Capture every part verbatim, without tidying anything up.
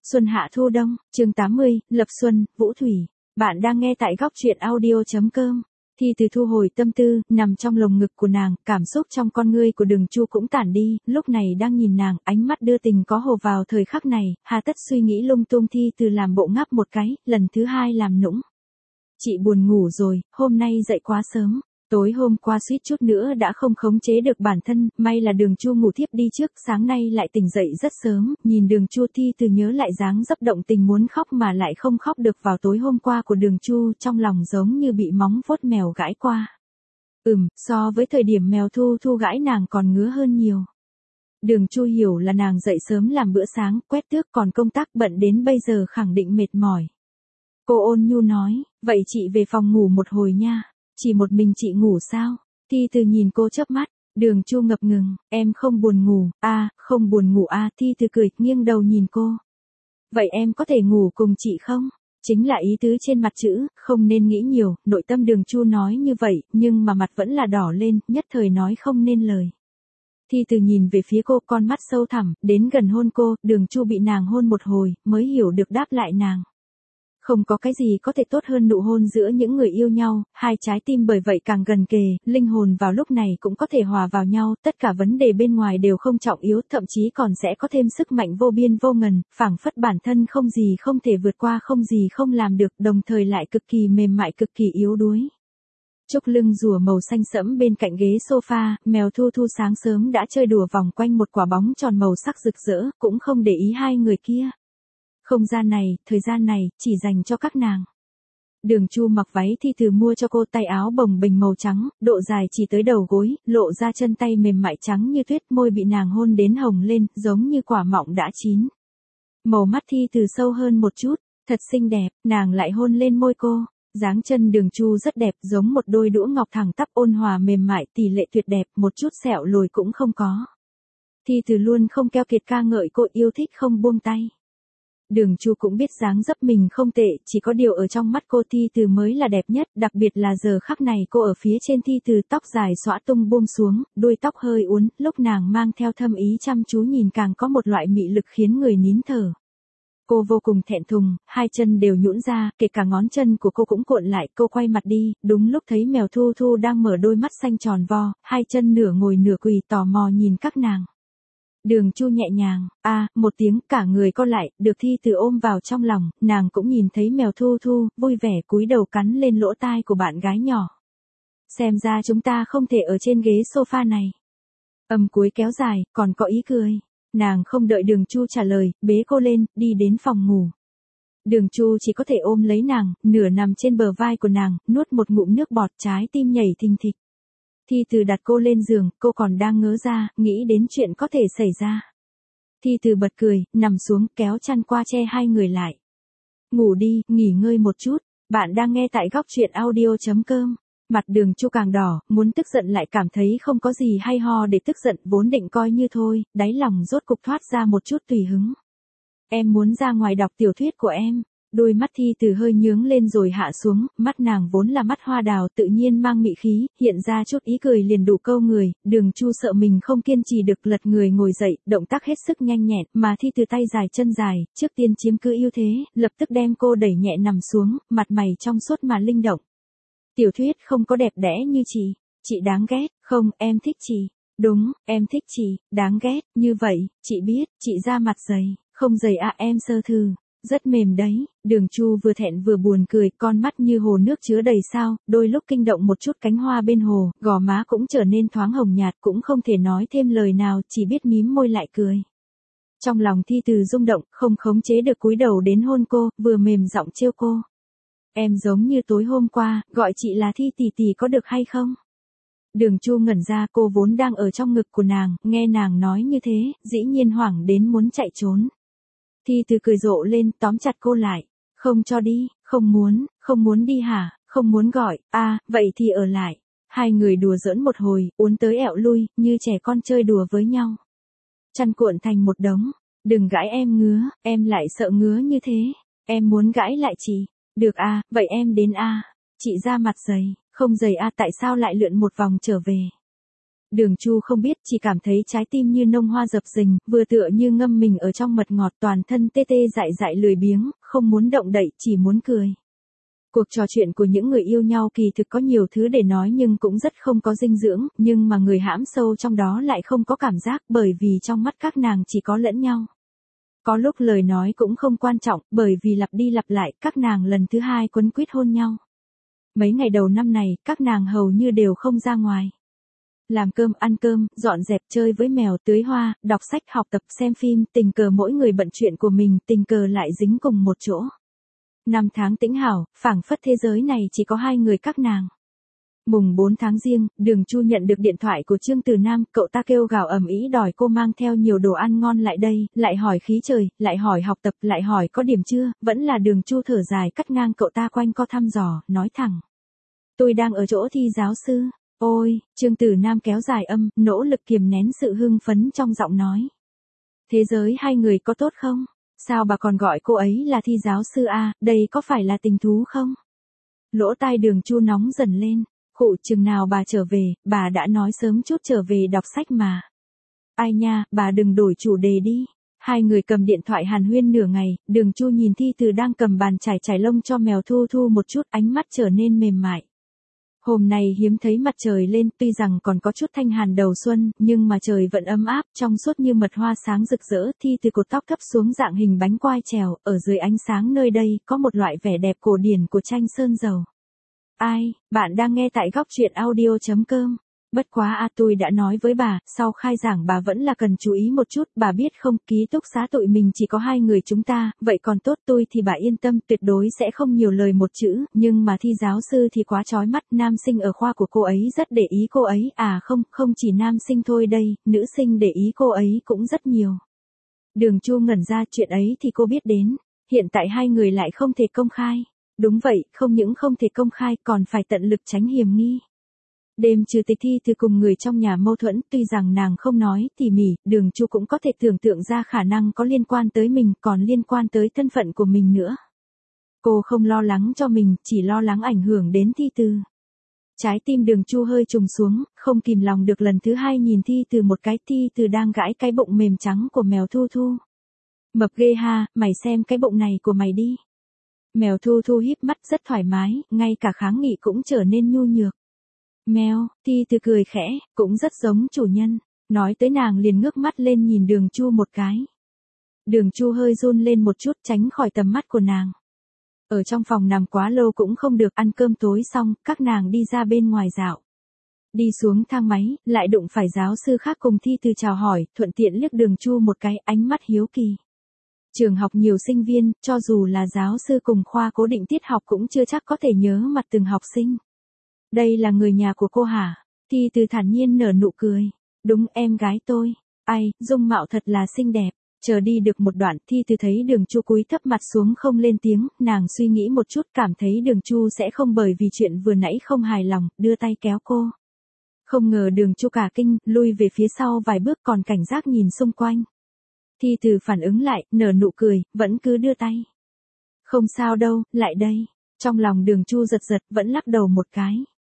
Xuân hạ thu đông, chương tám mươi, Lập Xuân, Vũ Thủy. Bạn đang nghe tại góc truyện audio.com. Thi Từ thu hồi tâm tư, nằm trong lồng ngực của nàng, cảm xúc trong con ngươi của Đường Chu cũng tản đi, lúc này đang nhìn nàng, ánh mắt đưa tình có hồ vào thời khắc này, hà tất suy nghĩ lung tung. Thi Từ làm bộ ngáp một cái, lần thứ hai làm nũng. Chị buồn ngủ rồi, hôm nay dậy quá sớm. Tối hôm qua suýt chút nữa đã không khống chế được bản thân, may là Đường Chu ngủ thiếp đi trước, sáng nay lại tỉnh dậy rất sớm, nhìn Đường Chu Thi Từ nhớ lại dáng dấp động tình muốn khóc mà lại không khóc được vào tối hôm qua của Đường Chu, trong lòng giống như bị móng vuốt mèo gãi qua. Ừm, so với thời điểm mèo Thu Thu gãi nàng còn ngứa hơn nhiều. Đường Chu hiểu là nàng dậy sớm làm bữa sáng, quét tước, còn công tác bận đến bây giờ khẳng định mệt mỏi. Cô ôn nhu nói, vậy chị về phòng ngủ một hồi nha. Chỉ một mình chị ngủ sao? Thi Từ nhìn cô chớp mắt, Đường Chu ngập ngừng, em không buồn ngủ, a, à, không buồn ngủ a, à. Thi Từ cười, nghiêng đầu nhìn cô. Vậy em có thể ngủ cùng chị không? Chính là ý tứ trên mặt chữ, không nên nghĩ nhiều, nội tâm Đường Chu nói như vậy, nhưng mà mặt vẫn là đỏ lên, nhất thời nói không nên lời. Thi Từ nhìn về phía cô, con mắt sâu thẳm, đến gần hôn cô, Đường Chu bị nàng hôn một hồi, mới hiểu được đáp lại nàng. Không có cái gì có thể tốt hơn nụ hôn giữa những người yêu nhau, hai trái tim bởi vậy càng gần kề, linh hồn vào lúc này cũng có thể hòa vào nhau, tất cả vấn đề bên ngoài đều không trọng yếu, thậm chí còn sẽ có thêm sức mạnh vô biên vô ngần, phảng phất bản thân không gì không thể vượt qua, không gì không làm được, đồng thời lại cực kỳ mềm mại, cực kỳ yếu đuối. Trúc lưng rùa màu xanh sẫm bên cạnh ghế sofa, mèo Thu Thu sáng sớm đã chơi đùa vòng quanh một quả bóng tròn màu sắc rực rỡ, cũng không để ý hai người kia. Không gian này, thời gian này, chỉ dành cho các nàng. Đường Chu mặc váy Thi Từ mua cho cô, tay áo bồng bềnh màu trắng, độ dài chỉ tới đầu gối, lộ ra chân tay mềm mại trắng như tuyết, môi bị nàng hôn đến hồng lên, giống như quả mọng đã chín. Màu mắt Thi Từ sâu hơn một chút, thật xinh đẹp, nàng lại hôn lên môi cô. Dáng chân Đường Chu rất đẹp, giống một đôi đũa ngọc thẳng tắp, ôn hòa mềm mại, tỷ lệ tuyệt đẹp, một chút sẹo lồi cũng không có. Thi Từ luôn không keo kiệt ca ngợi cô, yêu thích không buông tay. Đường Chu cũng biết dáng dấp mình không tệ, chỉ có điều ở trong mắt cô Thi Từ mới là đẹp nhất, đặc biệt là giờ khắc này cô ở phía trên Thi Từ, tóc dài xõa tung buông xuống, đuôi tóc hơi uốn, lúc nàng mang theo thâm ý chăm chú nhìn càng có một loại mị lực khiến người nín thở. Cô vô cùng thẹn thùng, hai chân đều nhũn ra, kể cả ngón chân của cô cũng cuộn lại, cô quay mặt đi, đúng lúc thấy mèo Thu Thu đang mở đôi mắt xanh tròn vo, hai chân nửa ngồi nửa quỳ tò mò nhìn các nàng. Đường Chu nhẹ nhàng, a, à, một tiếng, cả người co lại, được Thi Từ ôm vào trong lòng, nàng cũng nhìn thấy mèo Thu Thu, vui vẻ cúi đầu cắn lên lỗ tai của bạn gái nhỏ. Xem ra chúng ta không thể ở trên ghế sofa này. Âm cuối kéo dài, còn có ý cười. Nàng không đợi Đường Chu trả lời, bế cô lên, đi đến phòng ngủ. Đường Chu chỉ có thể ôm lấy nàng, nửa nằm trên bờ vai của nàng, nuốt một ngụm nước bọt, trái tim nhảy thình thịch. Thi Từ đặt cô lên giường, cô còn đang ngớ ra, nghĩ đến chuyện có thể xảy ra. Thi Từ bật cười, nằm xuống, kéo chăn qua che hai người lại. Ngủ đi, nghỉ ngơi một chút, bạn đang nghe tại góc truyện audio.com. Mặt Đường Chu càng đỏ, muốn tức giận lại cảm thấy không có gì hay ho để tức giận, vốn định coi như thôi, đáy lòng rốt cục thoát ra một chút tùy hứng. Em muốn ra ngoài đọc tiểu thuyết của em. Đôi mắt Thi Từ hơi nhướng lên rồi hạ xuống, mắt nàng vốn là mắt hoa đào tự nhiên mang mị khí, hiện ra chút ý cười liền đủ câu người. Đường Chu sợ mình không kiên trì được, lật người ngồi dậy, động tác hết sức nhanh nhẹn, mà Thi Từ tay dài chân dài, trước tiên chiếm cứ ưu thế, lập tức đem cô đẩy nhẹ nằm xuống, mặt mày trong suốt mà linh động. Tiểu thuyết không có đẹp đẽ như chị, chị đáng ghét, không, em thích chị. Đúng, em thích chị, đáng ghét, như vậy, chị biết, chị da mặt dày, không dày à, em sơ thư. Rất mềm đấy, Đường Chu vừa thẹn vừa buồn cười, con mắt như hồ nước chứa đầy sao, đôi lúc kinh động một chút cánh hoa bên hồ, gò má cũng trở nên thoáng hồng nhạt, cũng không thể nói thêm lời nào, chỉ biết mím môi lại cười. Trong lòng Thi Từ rung động, không khống chế được cúi đầu đến hôn cô, vừa mềm giọng trêu cô. Em giống như tối hôm qua, gọi chị là Thi tỷ tỷ có được hay không? Đường Chu ngẩn ra, cô vốn đang ở trong ngực của nàng, nghe nàng nói như thế, dĩ nhiên hoảng đến muốn chạy trốn. Thi Từ cười rộ lên, tóm chặt cô lại. Không cho đi, không muốn, không muốn đi hả, không muốn gọi, a, à, vậy thì ở lại. Hai người đùa giỡn một hồi, uốn tới ẹo lui, như trẻ con chơi đùa với nhau. Chăn cuộn thành một đống, đừng gãi em ngứa, em lại sợ ngứa như thế. Em muốn gãi lại chị. Được a, vậy em đến a. Chị ra mặt dày, không dày a, tại sao lại lượn một vòng trở về. Đường Chu không biết, chỉ cảm thấy trái tim như nông hoa dập dình, vừa tựa như ngâm mình ở trong mật ngọt, toàn thân tê tê dại dại lười biếng, không muốn động đậy, chỉ muốn cười. Cuộc trò chuyện của những người yêu nhau kỳ thực có nhiều thứ để nói nhưng cũng rất không có dinh dưỡng, nhưng mà người hãm sâu trong đó lại không có cảm giác, bởi vì trong mắt các nàng chỉ có lẫn nhau. Có lúc lời nói cũng không quan trọng, bởi vì lặp đi lặp lại, các nàng lần thứ hai quấn quýt hôn nhau. Mấy ngày đầu năm này, các nàng hầu như đều không ra ngoài. Làm cơm, ăn cơm, dọn dẹp, chơi với mèo, tưới hoa, đọc sách, học tập, xem phim, tình cờ mỗi người bận chuyện của mình, tình cờ lại dính cùng một chỗ. Năm tháng tĩnh hảo, phảng phất thế giới này chỉ có hai người các nàng. Mùng bốn tháng Giêng, Đường Chu nhận được điện thoại của Trương Từ Nam, cậu ta kêu gào ầm ĩ đòi cô mang theo nhiều đồ ăn ngon lại đây, lại hỏi khí trời, lại hỏi học tập, lại hỏi có điểm chưa, vẫn là Đường Chu thở dài cắt ngang cậu ta quanh co thăm dò, nói thẳng. Tôi đang ở chỗ thi giáo sư. Ôi, Trương Từ Nam kéo dài âm, nỗ lực kiềm nén sự hưng phấn trong giọng nói. Thế giới hai người có tốt không? Sao bà còn gọi cô ấy là thi giáo sư à, đây có phải là tình thú không? Lỗ tai Đường Chu nóng dần lên, khụ chừng nào bà trở về, bà đã nói sớm chút trở về đọc sách mà. Ai nha, bà đừng đổi chủ đề đi. Hai người cầm điện thoại hàn huyên nửa ngày, Đường Chu nhìn Thi Từ đang cầm bàn chải chải lông cho mèo Thu Thu một chút, ánh mắt trở nên mềm mại. Hôm nay hiếm thấy mặt trời lên, tuy rằng còn có chút thanh hàn đầu xuân, nhưng mà trời vẫn ấm áp, trong suốt như mật hoa sáng rực rỡ. Thi Từ cột tóc thấp xuống dạng hình bánh quai trèo, ở dưới ánh sáng nơi đây, có một loại vẻ đẹp cổ điển của tranh sơn dầu. Ai, bạn đang nghe tại góc truyện audio chấm com. Bất quá à, tôi đã nói với bà, sau khai giảng bà vẫn là cần chú ý một chút, bà biết không, ký túc xá tụi mình chỉ có hai người chúng ta, vậy còn tốt, tôi thì bà yên tâm, tuyệt đối sẽ không nhiều lời một chữ, nhưng mà Thi giáo sư thì quá chói mắt, nam sinh ở khoa của cô ấy rất để ý cô ấy, à không, không chỉ nam sinh thôi đây, nữ sinh để ý cô ấy cũng rất nhiều. Đường Chu ngẩn ra, chuyện ấy thì cô biết đến, hiện tại hai người lại không thể công khai. Đúng vậy, không những không thể công khai còn phải tận lực tránh hiểm nghi. Đêm trừ tịch Thi Từ cùng người trong nhà mâu thuẫn, tuy rằng nàng không nói tỉ mỉ, Đường Chu cũng có thể tưởng tượng ra khả năng có liên quan tới mình, còn liên quan tới thân phận của mình nữa. Cô không lo lắng cho mình, chỉ lo lắng ảnh hưởng đến Thi Từ. Trái tim Đường Chu hơi trùng xuống, không kìm lòng được lần thứ hai nhìn Thi Từ một cái. Thi Từ đang gãi cái bụng mềm trắng của mèo Thu Thu. Mập ghê ha, mày xem cái bụng này của mày đi. Mèo Thu Thu híp mắt rất thoải mái, ngay cả kháng nghị cũng trở nên nhu nhược. Mèo, Thi Từ cười khẽ, cũng rất giống chủ nhân. Nói tới nàng liền ngước mắt lên nhìn Đường Chu một cái. Đường Chu hơi run lên một chút tránh khỏi tầm mắt của nàng. Ở trong phòng nằm quá lâu cũng không được, ăn cơm tối xong, các nàng đi ra bên ngoài dạo. Đi xuống thang máy, lại đụng phải giáo sư khác cùng Thi Từ chào hỏi, thuận tiện liếc Đường Chu một cái, ánh mắt hiếu kỳ. Trường học nhiều sinh viên, cho dù là giáo sư cùng khoa cố định tiết học cũng chưa chắc có thể nhớ mặt từng học sinh. Đây là người nhà của cô hả? Thi Từ thản nhiên nở nụ cười. Đúng, em gái tôi. Ai, dung mạo thật là xinh đẹp. Chờ đi được một đoạn, Thi Từ thấy Đường Chu cúi thấp mặt xuống không lên tiếng, nàng suy nghĩ một chút cảm thấy Đường Chu sẽ không bởi vì chuyện vừa nãy không hài lòng, đưa tay kéo cô. Không ngờ Đường Chu cả kinh, lui về phía sau vài bước còn cảnh giác nhìn xung quanh. Thi Từ phản ứng lại, nở nụ cười, vẫn cứ đưa tay. Không sao đâu, lại đây. Trong lòng Đường Chu giật giật, vẫn lắc đầu một cái.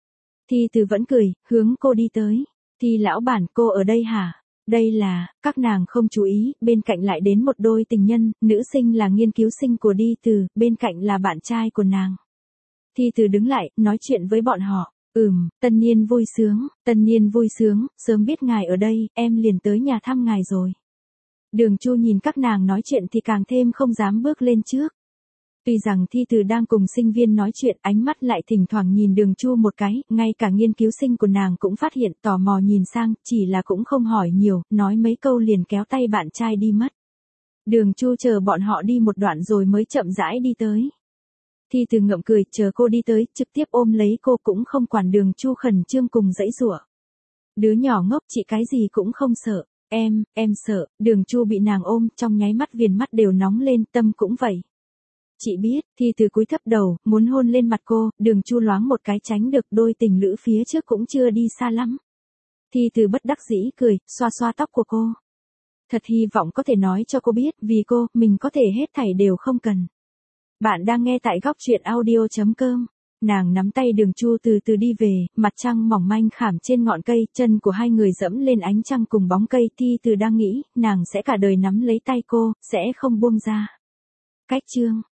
Thi Từ vẫn cười, hướng cô đi tới. Thi lão bản, cô ở đây hả? Đây là, các nàng không chú ý, bên cạnh lại đến một đôi tình nhân, nữ sinh là nghiên cứu sinh của Đi Từ, bên cạnh là bạn trai của nàng. Thi Từ đứng lại, nói chuyện với bọn họ. Ừm, tân niên vui sướng, tân niên vui sướng, sớm biết ngài ở đây, em liền tới nhà thăm ngài rồi. Đường Chu nhìn các nàng nói chuyện thì càng thêm không dám bước lên trước. Tuy rằng Thi Từ đang cùng sinh viên nói chuyện, ánh mắt lại thỉnh thoảng nhìn Đường Chu một cái, ngay cả nghiên cứu sinh của nàng cũng phát hiện, tò mò nhìn sang, chỉ là cũng không hỏi nhiều, nói mấy câu liền kéo tay bạn trai đi mất. Đường Chu chờ bọn họ đi một đoạn rồi mới chậm rãi đi tới. Thi Từ ngậm cười, chờ cô đi tới, trực tiếp ôm lấy cô cũng không quản Đường Chu khẩn trương cùng giãy giụa. Đứa nhỏ ngốc, chị cái gì cũng không sợ. Em, em sợ. Đường Chu bị nàng ôm, trong nháy mắt viền mắt đều nóng lên, tâm cũng vậy. Chị biết. Thi Từ cúi thấp đầu, muốn hôn lên mặt cô, Đường Chu loáng một cái tránh được, đôi tình lữ phía trước cũng chưa đi xa lắm. Thi Từ bất đắc dĩ cười, xoa xoa tóc của cô. Thật hy vọng có thể nói cho cô biết, vì cô, mình có thể hết thảy đều không cần. Bạn đang nghe tại góc truyện audio chấm com. Nàng nắm tay Đường Chu từ từ đi về, mặt trăng mỏng manh khảm trên ngọn cây, chân của hai người dẫm lên ánh trăng cùng bóng cây. Thi Từ đang nghĩ, nàng sẽ cả đời nắm lấy tay cô, sẽ không buông ra. Cách chương